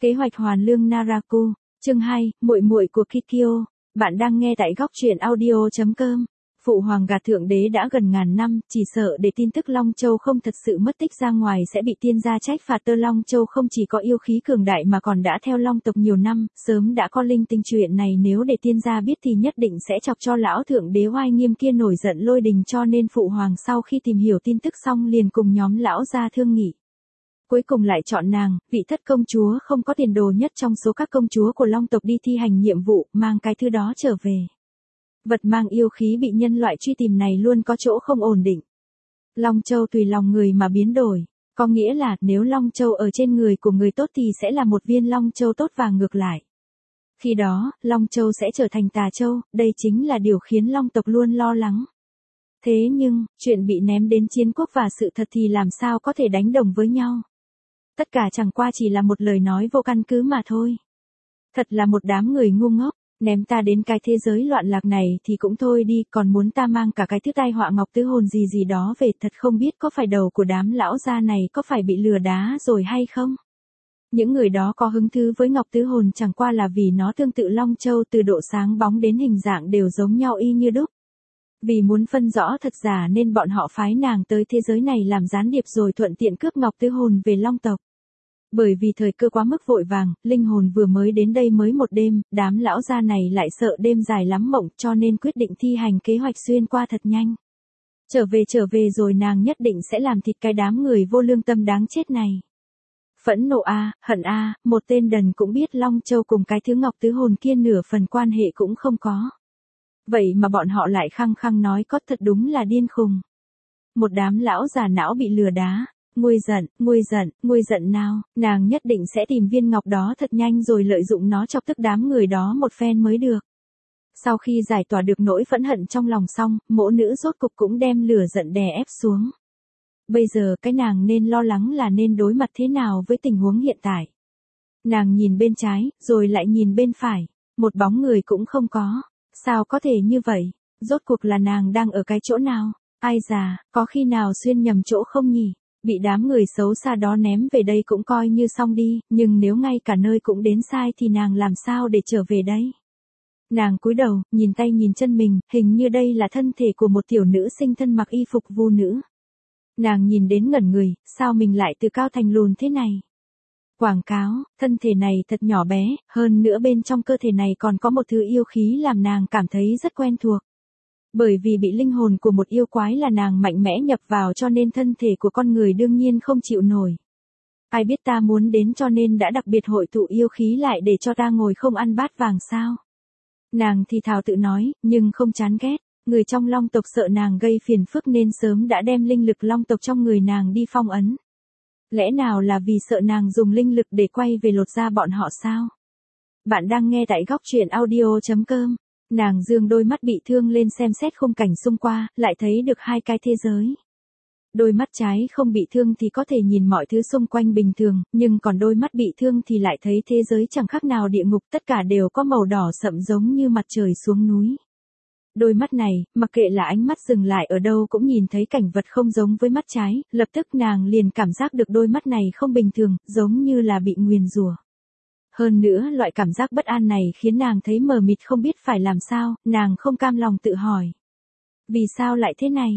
Kế hoạch hoàn lương Naraku, chương 2, muội muội của Kikyo. Bạn đang nghe tại góc truyện audio.com. Phụ hoàng gạt thượng đế đã gần ngàn năm, chỉ sợ để tin tức Long Châu không thật sự mất tích ra ngoài sẽ bị tiên gia trách phạt. Tơ Long Châu không chỉ có yêu khí cường đại mà còn đã theo Long tộc nhiều năm, sớm đã có linh tinh. Chuyện này nếu để tiên gia biết thì nhất định sẽ chọc cho lão thượng đế oai nghiêm kia nổi giận lôi đình, cho nên phụ hoàng sau khi tìm hiểu tin tức xong liền cùng nhóm lão gia thương nghị. Cuối cùng lại chọn nàng, vị thất công chúa không có tiền đồ nhất trong số các công chúa của Long tộc đi thi hành nhiệm vụ, mang cái thứ đó trở về. Vật mang yêu khí bị nhân loại truy tìm này luôn có chỗ không ổn định. Long Châu tùy lòng người mà biến đổi, có nghĩa là nếu Long Châu ở trên người của người tốt thì sẽ là một viên Long Châu tốt và ngược lại. Khi đó, Long Châu sẽ trở thành tà châu, đây chính là điều khiến Long tộc luôn lo lắng. Thế nhưng, chuyện bị ném đến chiến quốc và sự thật thì làm sao có thể đánh đồng với nhau. Tất cả chẳng qua chỉ là một lời nói vô căn cứ mà thôi. Thật là một đám người ngu ngốc, ném ta đến cái thế giới loạn lạc này thì cũng thôi đi, còn muốn ta mang cả cái thứ tai họa ngọc tứ hồn gì gì đó về, thật không biết có phải đầu của đám lão gia này có phải bị lừa đá rồi hay không. Những người đó có hứng thú với ngọc tứ hồn chẳng qua là vì nó tương tự Long Châu, từ độ sáng bóng đến hình dạng đều giống nhau y như đúc. Vì muốn phân rõ thật giả nên bọn họ phái nàng tới thế giới này làm gián điệp rồi thuận tiện cướp ngọc tứ hồn về Long tộc. Bởi vì thời cơ quá mức vội vàng, linh hồn vừa mới đến đây mới một đêm, đám lão gia này lại sợ đêm dài lắm mộng cho nên quyết định thi hành kế hoạch xuyên qua thật nhanh. Trở về rồi nàng nhất định sẽ làm thịt cái đám người vô lương tâm đáng chết này. Phẫn nộ a, hận a, một tên đần cũng biết Long Châu cùng cái thứ ngọc tứ hồn kia nửa phần quan hệ cũng không có. Vậy mà bọn họ lại khăng khăng nói có, thật đúng là điên khùng. Một đám lão già não bị lừa đá. Nguôi giận nào, nàng nhất định sẽ tìm viên ngọc đó thật nhanh rồi lợi dụng nó chọc tức đám người đó một phen mới được. Sau khi giải tỏa được nỗi phẫn hận trong lòng xong, mỗ nữ rốt cục cũng đem lửa giận đè ép xuống. Bây giờ cái nàng nên lo lắng là nên đối mặt thế nào với tình huống hiện tại. Nàng nhìn bên trái, rồi lại nhìn bên phải, một bóng người cũng không có. Sao có thể như vậy? Rốt cuộc là nàng đang ở cái chỗ nào? Ai già, có khi nào xuyên nhầm chỗ không nhỉ? Bị đám người xấu xa đó ném về đây cũng coi như xong đi, nhưng nếu ngay cả nơi cũng đến sai thì nàng làm sao để trở về đây? Nàng cúi đầu, nhìn tay nhìn chân mình, hình như đây là thân thể của một tiểu nữ sinh thân mặc y phục vu nữ. Nàng nhìn đến ngẩn người, sao mình lại từ cao thành lùn thế này? Quảng cáo, thân thể này thật nhỏ bé, hơn nữa bên trong cơ thể này còn có một thứ yêu khí làm nàng cảm thấy rất quen thuộc. Bởi vì bị linh hồn của một yêu quái là nàng mạnh mẽ nhập vào cho nên thân thể của con người đương nhiên không chịu nổi. Ai biết ta muốn đến cho nên đã đặc biệt hội tụ yêu khí lại để cho ta ngồi không ăn bát vàng sao? Nàng thì thào tự nói, nhưng không chán ghét. Người trong Long tộc sợ nàng gây phiền phức nên sớm đã đem linh lực Long tộc trong người nàng đi phong ấn. Lẽ nào là vì sợ nàng dùng linh lực để quay về lột da bọn họ sao? Bạn đang nghe tại góc truyện audio.com. Nàng dương đôi mắt bị thương lên xem xét khung cảnh xung quanh, lại thấy được hai cái thế giới. Đôi mắt trái không bị thương thì có thể nhìn mọi thứ xung quanh bình thường, nhưng còn đôi mắt bị thương thì lại thấy thế giới chẳng khác nào địa ngục, tất cả đều có màu đỏ sậm giống như mặt trời xuống núi. Đôi mắt này, mặc kệ là ánh mắt dừng lại ở đâu cũng nhìn thấy cảnh vật không giống với mắt trái, lập tức nàng liền cảm giác được đôi mắt này không bình thường, giống như là bị nguyền rủa. Hơn nữa loại cảm giác bất an này khiến nàng thấy mờ mịt không biết phải làm sao, nàng không cam lòng tự hỏi. Vì sao lại thế này?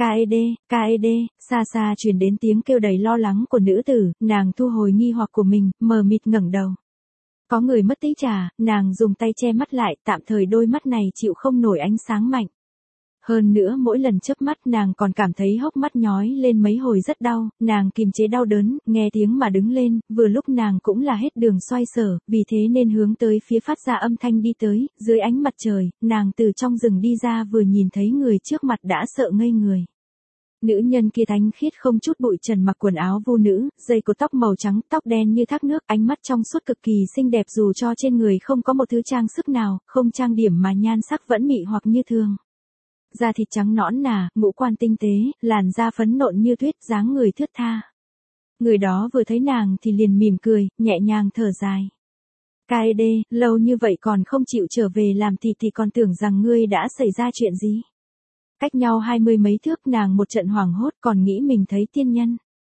Kaede, xa xa truyền đến tiếng kêu đầy lo lắng của nữ tử, nàng thu hồi nghi hoặc của mình, mờ mịt ngẩng đầu. Có người mất tích trà, nàng dùng tay che mắt lại, tạm thời đôi mắt này chịu không nổi ánh sáng mạnh. Hơn nữa mỗi lần chớp mắt nàng còn cảm thấy hốc mắt nhói lên mấy hồi rất đau, nàng kìm chế đau đớn, nghe tiếng mà đứng lên, vừa lúc nàng cũng là hết đường xoay sở, vì thế nên hướng tới phía phát ra âm thanh đi tới, dưới ánh mặt trời, nàng từ trong rừng đi ra vừa nhìn thấy người trước mặt đã sợ ngây người. Nữ nhân kia thánh khiết không chút bụi trần, mặc quần áo vu nữ, dây cột tóc màu trắng, tóc đen như thác nước, ánh mắt trong suốt cực kỳ xinh đẹp dù cho trên người không có một thứ trang sức nào, không trang điểm mà nhan sắc vẫn mị hoặc như thường. Da thịt trắng nõn nà, ngũ quan tinh tế, làn da phấn nộn như tuyết, dáng người thướt tha. Người đó vừa thấy nàng thì liền mỉm cười, nhẹ nhàng thở dài. Kaede, lâu như vậy còn không chịu trở về làm thì còn tưởng rằng ngươi đã xảy ra chuyện gì. Cách nhau 20 mấy thước, nàng một trận hoảng hốt còn nghĩ mình thấy tiên nhân.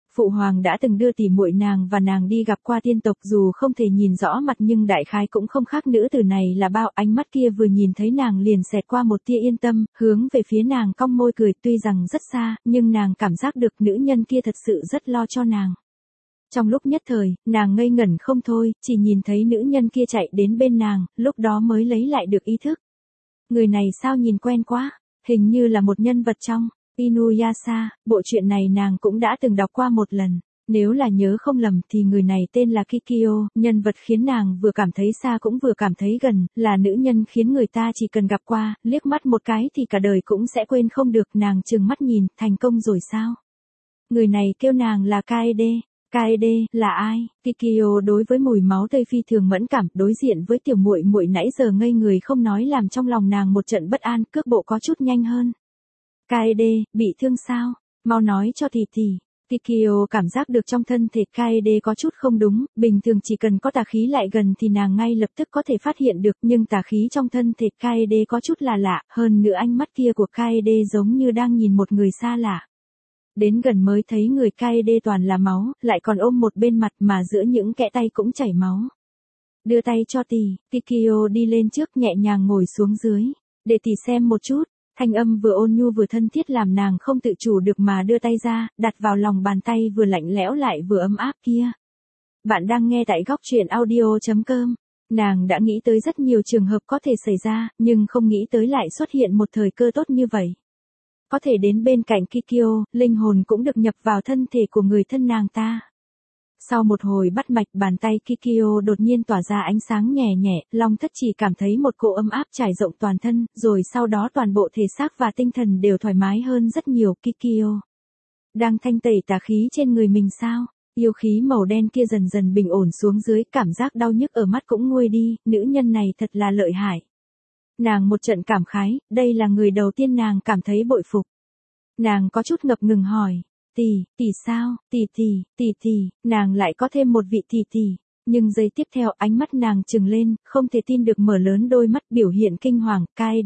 Phụ hoàng đã từng đưa tỉ muội nàng và nàng đi gặp qua tiên tộc, dù không thể nhìn rõ mặt nhưng đại khái cũng không khác nữ tử này là bao. Ánh mắt kia vừa nhìn thấy nàng liền xẹt qua một tia yên tâm, hướng về phía nàng cong môi cười, tuy rằng rất xa, nhưng nàng cảm giác được nữ nhân kia thật sự rất lo cho nàng. Trong lúc nhất thời, nàng ngây ngẩn không thôi, chỉ nhìn thấy nữ nhân kia chạy đến bên nàng, lúc đó mới lấy lại được ý thức. Người này sao nhìn quen quá, hình như là một nhân vật trong Inuyasha, bộ truyện này nàng cũng đã từng đọc qua một lần. Nếu là nhớ không lầm thì người này tên là Kikyo, nhân vật khiến nàng vừa cảm thấy xa cũng vừa cảm thấy gần, là nữ nhân khiến người ta chỉ cần gặp qua, liếc mắt một cái thì cả đời cũng sẽ quên không được. Nàng trừng mắt nhìn, thành công rồi sao? Người này kêu nàng là Kaede. Kaede là ai? Kikyo đối với mùi máu tươi phi thường mẫn cảm, đối diện với tiểu muội muội nãy giờ ngây người không nói làm trong lòng nàng một trận bất an, cước bộ có chút nhanh hơn. Kaede, bị thương sao? Mau nói cho tỷ tỷ. Kikyo cảm giác được trong thân thể Kaede có chút không đúng, bình thường chỉ cần có tà khí lại gần thì nàng ngay lập tức có thể phát hiện được, nhưng tà khí trong thân thể Kaede có chút là lạ, hơn nữa ánh mắt kia của Kaede giống như đang nhìn một người xa lạ. Đến gần mới thấy người Kaede toàn là máu, lại còn ôm một bên mặt mà giữa những kẽ tay cũng chảy máu. Đưa tay cho tỷ, Kikyo đi lên trước nhẹ nhàng ngồi xuống dưới, để tỷ xem một chút. Thanh âm vừa ôn nhu vừa thân thiết làm nàng không tự chủ được mà đưa tay ra, đặt vào lòng bàn tay vừa lạnh lẽo lại vừa ấm áp kia. Bạn đang nghe tại góc truyện audio.com. Nàng đã nghĩ tới rất nhiều trường hợp có thể xảy ra, nhưng không nghĩ tới lại xuất hiện một thời cơ tốt như vậy. Có thể đến bên cạnh Kikyo, linh hồn cũng được nhập vào thân thể của người thân nàng ta. Sau một hồi bắt mạch, bàn tay Kikyo đột nhiên tỏa ra ánh sáng nhẹ nhẹ, Long Thất chỉ cảm thấy một cỗ ấm áp trải rộng toàn thân, rồi sau đó toàn bộ thể xác và tinh thần đều thoải mái hơn rất nhiều. Kikyo đang thanh tẩy tà khí trên người mình sao? Yêu khí màu đen kia dần dần bình ổn xuống dưới, cảm giác đau nhức ở mắt cũng nguôi đi, nữ nhân này thật là lợi hại. Nàng một trận cảm khái, đây là người đầu tiên nàng cảm thấy bội phục. Nàng có chút ngập ngừng hỏi. Tỷ sao? Tỷ, nàng lại có thêm một vị tỷ. Nhưng giây tiếp theo ánh mắt nàng trừng lên, không thể tin được mở lớn đôi mắt biểu hiện kinh hoàng.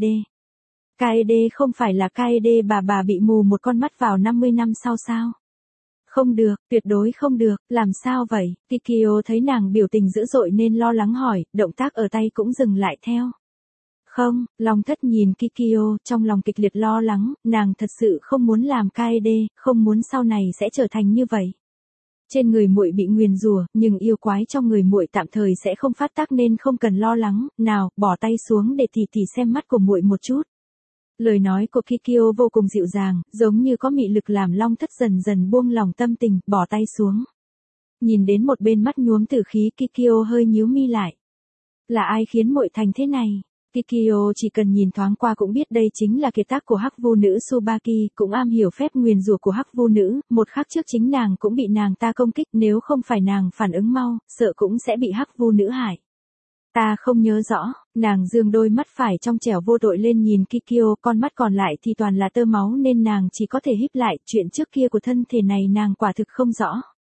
Kaede không phải là Kaede bà bị mù một con mắt vào 50 năm sau sao? Không được, tuyệt đối không được, làm sao vậy? Kikyo thấy nàng biểu tình dữ dội nên lo lắng hỏi, động tác ở tay cũng dừng lại theo. Không, Long Thất nhìn Kikyo, trong lòng kịch liệt lo lắng, nàng thật sự không muốn làm Kaede, không muốn sau này sẽ trở thành như vậy. Trên người muội bị nguyền rủa, nhưng yêu quái trong người muội tạm thời sẽ không phát tác nên không cần lo lắng, nào, bỏ tay xuống để tỷ xem mắt của muội một chút. Lời nói của Kikyo vô cùng dịu dàng, giống như có mị lực làm Long Thất dần dần buông lòng tâm tình, bỏ tay xuống. Nhìn đến một bên mắt nhuốm tử khí, Kikyo hơi nhíu mi lại. Là ai khiến muội thành thế này? Kikyo chỉ cần nhìn thoáng qua cũng biết đây chính là kiệt tác của hắc vu nữ Tsubaki, cũng am hiểu phép nguyền rủa của hắc vu nữ, một khắc trước chính nàng cũng bị nàng ta công kích, nếu không phải nàng phản ứng mau, sợ cũng sẽ bị hắc vu nữ hại. Ta không nhớ rõ, nàng dương đôi mắt phải trong trẻo vô tội lên nhìn Kikyo, con mắt còn lại thì toàn là tơ máu nên nàng chỉ có thể híp lại, chuyện trước kia của thân thể này nàng quả thực không rõ.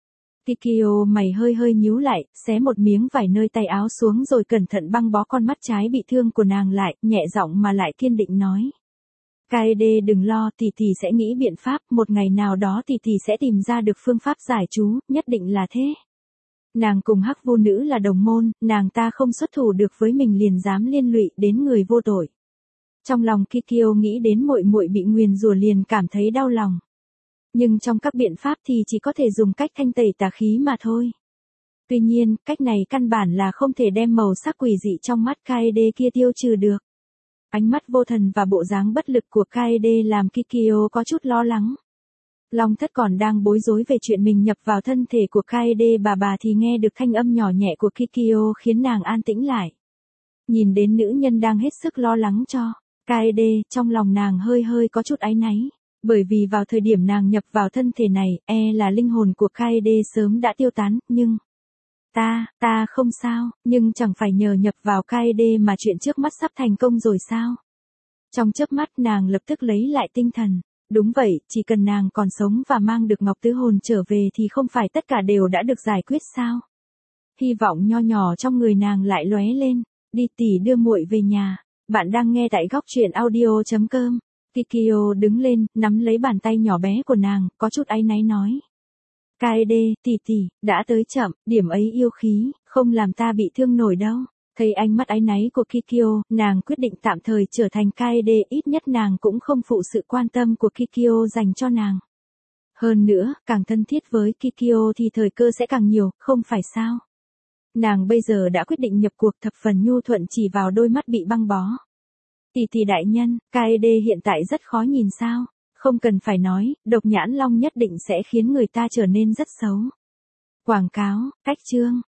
Kikyo mày hơi nhíu lại, xé một miếng vải nơi tay áo xuống rồi cẩn thận băng bó con mắt trái bị thương của nàng lại, nhẹ giọng mà lại kiên định nói. Kaede đừng lo, tỷ sẽ nghĩ biện pháp, một ngày nào đó tỷ sẽ tìm ra được phương pháp giải chú, nhất định là thế. Nàng cùng hắc vô nữ là đồng môn, nàng ta không xuất thủ được với mình liền dám liên lụy đến người vô tội. Trong lòng Kikyo nghĩ đến muội bị nguyền rủa liền cảm thấy đau lòng. Nhưng trong các biện pháp thì chỉ có thể dùng cách thanh tẩy tà khí mà thôi. Tuy nhiên, cách này căn bản là không thể đem màu sắc quỷ dị trong mắt Kaede kia tiêu trừ được. Ánh mắt vô thần và bộ dáng bất lực của Kaede làm Kikyo có chút lo lắng. Long Thất còn đang bối rối về chuyện mình nhập vào thân thể của Kaede bà thì nghe được thanh âm nhỏ nhẹ của Kikyo khiến nàng an tĩnh lại. Nhìn đến nữ nhân đang hết sức lo lắng cho Kaede, trong lòng nàng hơi có chút áy náy. Bởi vì vào thời điểm nàng nhập vào thân thể này, là linh hồn của Kaede sớm đã tiêu tán, nhưng... Ta không sao, nhưng chẳng phải nhờ nhập vào Kaede mà chuyện trước mắt sắp thành công rồi sao? Trong chớp mắt nàng lập tức lấy lại tinh thần. Đúng vậy, chỉ cần nàng còn sống và mang được Ngọc Tứ Hồn trở về thì không phải tất cả đều đã được giải quyết sao? Hy vọng nho nhỏ trong người nàng lại lóe lên. Đi tỷ đưa muội về nhà. Bạn đang nghe tại góc truyện audio.com. Kikyo đứng lên, nắm lấy bàn tay nhỏ bé của nàng, có chút áy náy nói. Kaede, tỷ, đã tới chậm, điểm ấy yêu khí, không làm ta bị thương nổi đâu. Thấy ánh mắt áy náy của Kikyo, nàng quyết định tạm thời trở thành Kaede, ít nhất nàng cũng không phụ sự quan tâm của Kikyo dành cho nàng. Hơn nữa, càng thân thiết với Kikyo thì thời cơ sẽ càng nhiều, không phải sao? Nàng bây giờ đã quyết định nhập cuộc, thập phần nhu thuận chỉ vào đôi mắt bị băng bó. Tỷ đại nhân, Kaede hiện tại rất khó nhìn sao? Không cần phải nói, độc nhãn long nhất định sẽ khiến người ta trở nên rất xấu. Quảng cáo, cách chương.